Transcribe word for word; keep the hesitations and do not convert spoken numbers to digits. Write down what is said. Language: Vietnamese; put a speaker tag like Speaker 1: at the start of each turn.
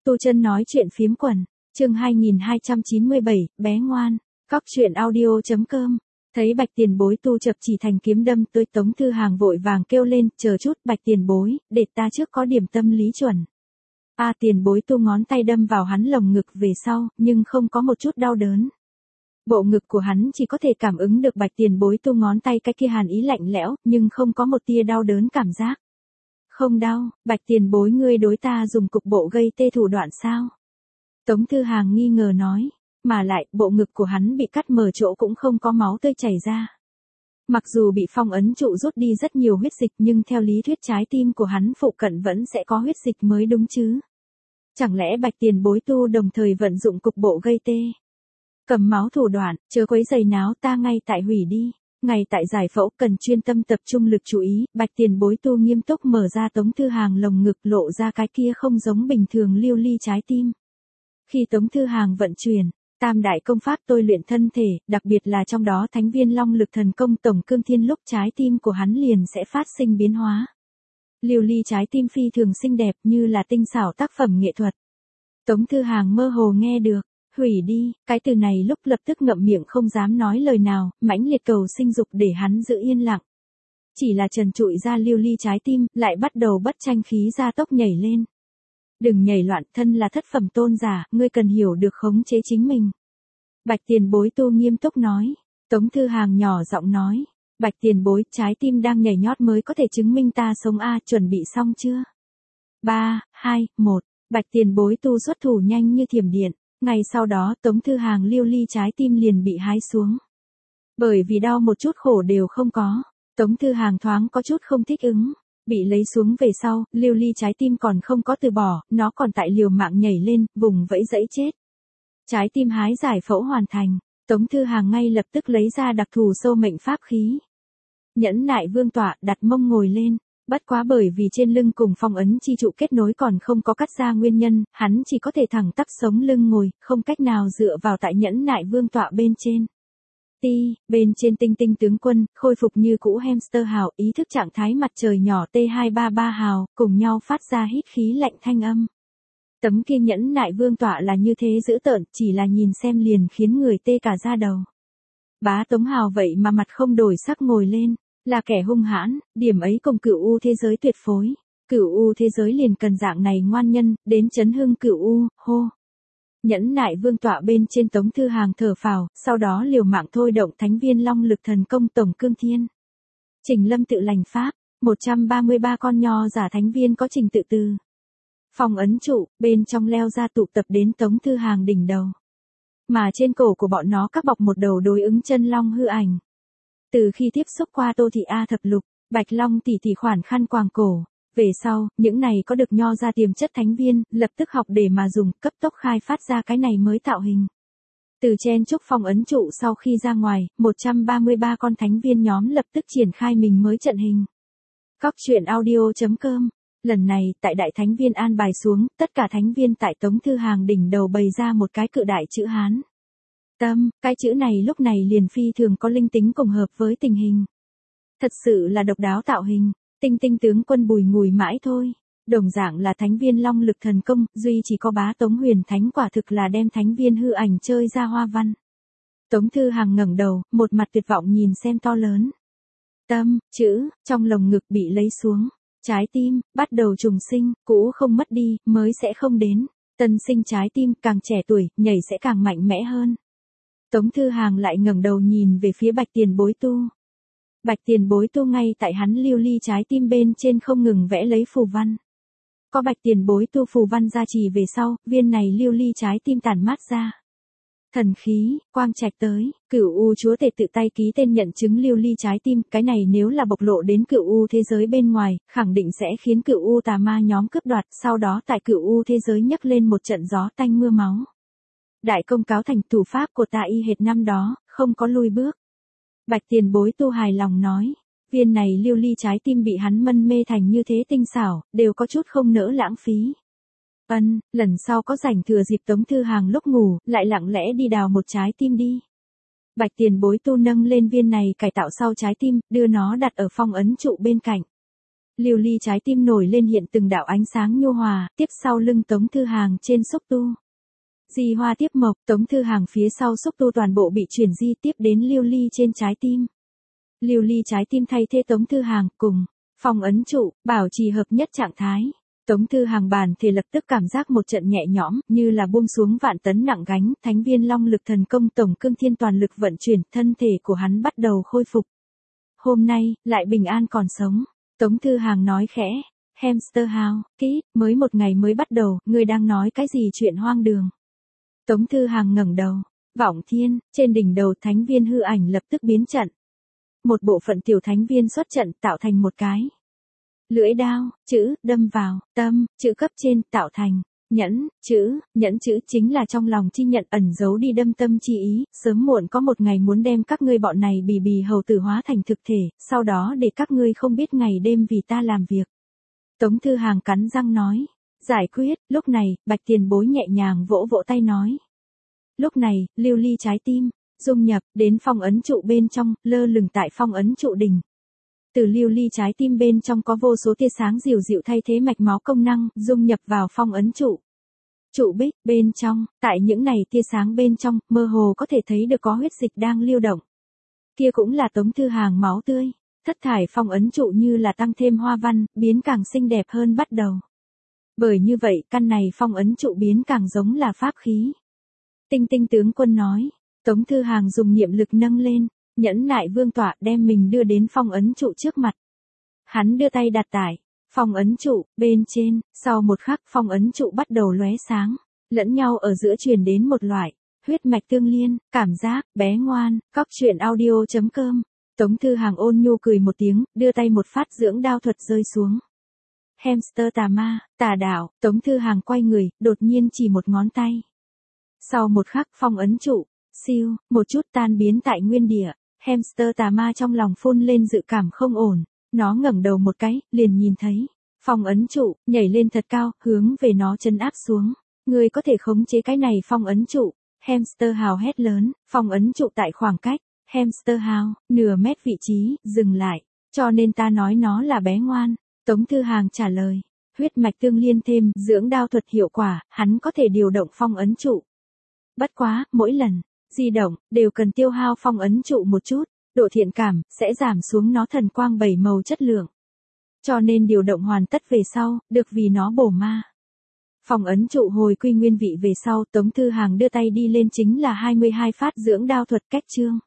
Speaker 1: Tu Chân nói chuyện phiếm quần, chương hai nghìn hai trăm chín mươi bảy, bé ngoan, cóc truyện audio.com. Thấy Bạch Tiền Bối tu chập chỉ thành kiếm đâm tới, Tống Thư Hàng vội vàng kêu lên, chờ chút Bạch Tiền Bối, để ta trước có điểm tâm lý chuẩn. A à, Tiền Bối tu ngón tay đâm vào hắn lồng ngực về sau, nhưng không có một chút đau đớn. Bộ ngực của hắn chỉ có thể cảm ứng được Bạch Tiền Bối tu ngón tay cái kia hàn ý lạnh lẽo, nhưng không có một tia đau đớn cảm giác. Không đau, Bạch Tiền Bối ngươi đối ta dùng cục bộ gây tê thủ đoạn sao? Tống Thư Hàng nghi ngờ nói, mà lại, bộ ngực của hắn bị cắt mở chỗ cũng không có máu tươi chảy ra. Mặc dù bị phong ấn trụ rút đi rất nhiều huyết dịch nhưng theo lý thuyết trái tim của hắn phụ cận vẫn sẽ có huyết dịch mới đúng chứ. Chẳng lẽ Bạch Tiền Bối tu đồng thời vận dụng cục bộ gây tê? Cầm máu thủ đoạn, chớ quấy giày náo ta ngay tại hủy đi. Ngay tại giải phẫu cần chuyên tâm tập trung lực chú ý, Bạch Tiền Bối tu nghiêm túc mở ra Tống Thư Hàng lồng ngực lộ ra cái kia không giống bình thường lưu ly trái tim. Khi Tống Thư Hàng vận chuyển, tam đại công pháp tôi luyện thân thể, đặc biệt là trong đó thánh viên long lực thần công tổng cương thiên lúc trái tim của hắn liền sẽ phát sinh biến hóa. Lưu ly trái tim phi thường xinh đẹp như là tinh xảo tác phẩm nghệ thuật. Tống Thư Hàng mơ hồ nghe được. Hủy đi, cái từ này lúc lập tức ngậm miệng không dám nói lời nào, mãnh liệt cầu sinh dục để hắn giữ yên lặng. Chỉ là trần trụi ra lưu ly trái tim, lại bắt đầu bất tranh khí ra tốc nhảy lên. Đừng nhảy loạn, thân là thất phẩm tôn giả, ngươi cần hiểu được khống chế chính mình. Bạch Tiền Bối tu nghiêm túc nói. Tống Thư Hàng nhỏ giọng nói. Bạch Tiền Bối, trái tim đang nhảy nhót mới có thể chứng minh ta sống a, chuẩn bị xong chưa? ba, hai, một, Bạch Tiền Bối tu xuất thủ nhanh như thiểm điện. Ngay sau đó Tống Thư Hàng lưu ly trái tim liền bị hái xuống. Bởi vì đau một chút khổ đều không có, Tống Thư Hàng thoáng có chút không thích ứng. Bị lấy xuống về sau, lưu ly trái tim còn không có từ bỏ, nó còn tại liều mạng nhảy lên, vùng vẫy dẫy chết. Trái tim hái giải phẫu hoàn thành, Tống Thư Hàng ngay lập tức lấy ra đặc thù sâu mệnh pháp khí. Nhẫn nại vương tọa, đặt mông ngồi lên. Bất quá bởi vì trên lưng cùng phong ấn chi trụ kết nối còn không có cắt ra nguyên nhân, hắn chỉ có thể thẳng tắp sống lưng ngồi, không cách nào dựa vào tại nhẫn nại vương tọa bên trên. Ti, bên trên tinh tinh tướng quân, khôi phục như cũ hamster hào, ý thức trạng thái mặt trời nhỏ T hai ba ba hào, cùng nhau phát ra hít khí lạnh thanh âm. Tấm kia nhẫn nại vương tọa là như thế dữ tợn, chỉ là nhìn xem liền khiến người tê cả da đầu. Bá Tống Hào vậy mà mặt không đổi sắc ngồi lên. Là kẻ hung hãn, điểm ấy cùng Cửu U thế giới tuyệt phối. Cửu U thế giới liền cần dạng này ngoan nhân, đến chấn hưng Cửu U, hô. Nhẫn nại vương tọa bên trên Tống Thư Hàng thở phào, sau đó liều mạng thôi động thánh viên long lực thần công tổng cương thiên. Trình lâm tự lành pháp, một trăm ba mươi ba con nho giả thánh viên có trình tự từ. Phong ấn trụ, bên trong leo ra tụ tập đến Tống Thư Hàng đỉnh đầu. Mà trên cổ của bọn nó các bọc một đầu đối ứng chân long hư ảnh. Từ khi tiếp xúc qua Tô Thị A Thập Lục, Bạch Long tỷ tỷ khoản khăn quàng cổ, về sau, những này có được nho ra tiềm chất thánh viên, lập tức học để mà dùng, cấp tốc khai phát ra cái này mới tạo hình. Từ chen trúc phong ấn trụ sau khi ra ngoài, một trăm ba mươi ba con thánh viên nhóm lập tức triển khai mình mới trận hình. Cóc truyện audio.com. Lần này, tại đại thánh viên an bài xuống, tất cả thánh viên tại Tống Thư Hàng đỉnh đầu bày ra một cái cự đại chữ Hán. Tâm, cái chữ này lúc này liền phi thường có linh tính cùng hợp với tình hình. Thật sự là độc đáo tạo hình, tinh tinh tướng quân bùi ngùi mãi thôi. Đồng dạng là thánh viên long lực thần công, duy chỉ có bá Tống huyền thánh quả thực là đem thánh viên hư ảnh chơi ra hoa văn. Tống Thư Hàng ngẩng đầu, một mặt tuyệt vọng nhìn xem to lớn. Tâm, chữ, trong lồng ngực bị lấy xuống. Trái tim, bắt đầu trùng sinh, cũ không mất đi, mới sẽ không đến. Tân sinh trái tim, càng trẻ tuổi, nhảy sẽ càng mạnh mẽ hơn. Tống Thư Hàng lại ngẩng đầu nhìn về phía Bạch Tiền Bối tu. Bạch Tiền Bối tu ngay tại hắn lưu ly trái tim bên trên không ngừng vẽ lấy phù văn. Có Bạch Tiền Bối tu phù văn gia trì về sau, viên này lưu ly trái tim tản mát ra. Thần khí, quang trạch tới, Cửu U chúa tể tự tay ký tên nhận chứng lưu ly trái tim, cái này nếu là bộc lộ đến Cửu U thế giới bên ngoài, khẳng định sẽ khiến Cửu U tà ma nhóm cướp đoạt, sau đó tại Cửu U thế giới nhấc lên một trận gió tanh mưa máu. Đại công cáo thành thủ pháp của ta y hệt năm đó, không có lui bước. Bạch Tiền Bối tu hài lòng nói, viên này lưu ly trái tim bị hắn mân mê thành như thế tinh xảo, đều có chút không nỡ lãng phí. Ân, lần sau có rảnh thừa dịp Tống Thư Hàng lúc ngủ, lại lặng lẽ đi đào một trái tim đi. Bạch Tiền Bối tu nâng lên viên này cải tạo sau trái tim, đưa nó đặt ở phong ấn trụ bên cạnh. Lưu ly trái tim nổi lên hiện từng đạo ánh sáng nhu hòa, tiếp sau lưng Tống Thư Hàng trên xúc tu. Di hoa tiếp mộc, Tống Thư Hàng phía sau xúc tu toàn bộ bị chuyển di tiếp đến lưu ly trên trái tim. Lưu ly trái tim thay thế Tống Thư Hàng cùng phong ấn trụ, bảo trì hợp nhất trạng thái. Tống Thư Hàng bản thể lập tức cảm giác một trận nhẹ nhõm, như là buông xuống vạn tấn nặng gánh, thánh viên long lực thần công tổng cương thiên toàn lực vận chuyển, thân thể của hắn bắt đầu khôi phục. Hôm nay, lại bình an còn sống. Tống Thư Hàng nói khẽ, Hamster House, kỹ, mới một ngày mới bắt đầu, ngươi đang nói cái gì chuyện hoang đường. Tống Thư Hàng ngẩng đầu, vọng thiên, trên đỉnh đầu thánh viên hư ảnh lập tức biến trận. Một bộ phận tiểu thánh viên xuất trận tạo thành một cái lưỡi đao, chữ, đâm vào, tâm, chữ cấp trên, tạo thành, nhẫn, chữ, nhẫn chữ chính là trong lòng chi nhận ẩn giấu đi đâm tâm chi ý, sớm muộn có một ngày muốn đem các ngươi bọn này bì bì hầu tử hóa thành thực thể, sau đó để các ngươi không biết ngày đêm vì ta làm việc. Tống Thư Hàng cắn răng nói, giải quyết, lúc này, Bạch Tiền Bối nhẹ nhàng vỗ vỗ tay nói. Lúc này, lưu ly trái tim, dung nhập, đến phong ấn trụ bên trong, lơ lửng tại phong ấn trụ đỉnh. Từ lưu ly trái tim bên trong có vô số tia sáng dịu dịu thay thế mạch máu công năng, dung nhập vào phong ấn trụ. Trụ bích, bên trong, tại những này tia sáng bên trong, mơ hồ có thể thấy được có huyết dịch đang lưu động. Kia cũng là Tống Thư Hàng máu tươi, thất thải phong ấn trụ như là tăng thêm hoa văn, biến càng xinh đẹp hơn bắt đầu. Bởi như vậy, căn này phong ấn trụ biến càng giống là pháp khí. Tinh Tinh tướng quân nói, Tống Thư Hàng dùng niệm lực nâng lên, nhẫn nại vương tọa đem mình đưa đến phong ấn trụ trước mặt. Hắn đưa tay đặt tại phong ấn trụ bên trên, sau một khắc phong ấn trụ bắt đầu lóe sáng, lẫn nhau ở giữa truyền đến một loại huyết mạch tương liên, cảm giác bé ngoan. Cóc truyện audio chấm com. Tống Thư Hàng ôn nhu cười một tiếng, đưa tay một phát dưỡng đao thuật rơi xuống. Hamster tà ma, tà đạo, Tống Thư Hàng quay người, đột nhiên chỉ một ngón tay. Sau một khắc phong ấn trụ, siêu, một chút tan biến tại nguyên địa. Hamster tà ma trong lòng phun lên dự cảm không ổn, nó ngẩng đầu một cái, liền nhìn thấy phong ấn trụ nhảy lên thật cao, hướng về nó trấn áp xuống. Ngươi có thể khống chế cái này phong ấn trụ. Hamster House hét lớn, phong ấn trụ tại khoảng cách Hamster House nửa mét vị trí, dừng lại, cho nên ta nói nó là bé ngoan. Tống Thư Hàng trả lời, huyết mạch tương liên thêm dưỡng đao thuật hiệu quả, hắn có thể điều động phong ấn trụ. Bất quá, mỗi lần di động, đều cần tiêu hao phong ấn trụ một chút, độ thiện cảm, sẽ giảm xuống nó thần quang bảy màu chất lượng. Cho nên điều động hoàn tất về sau, được vì nó bổ ma. Phong ấn trụ hồi quy nguyên vị về sau, Tống Thư Hàng đưa tay đi lên chính là hai mươi hai phát dưỡng đao thuật cách chương.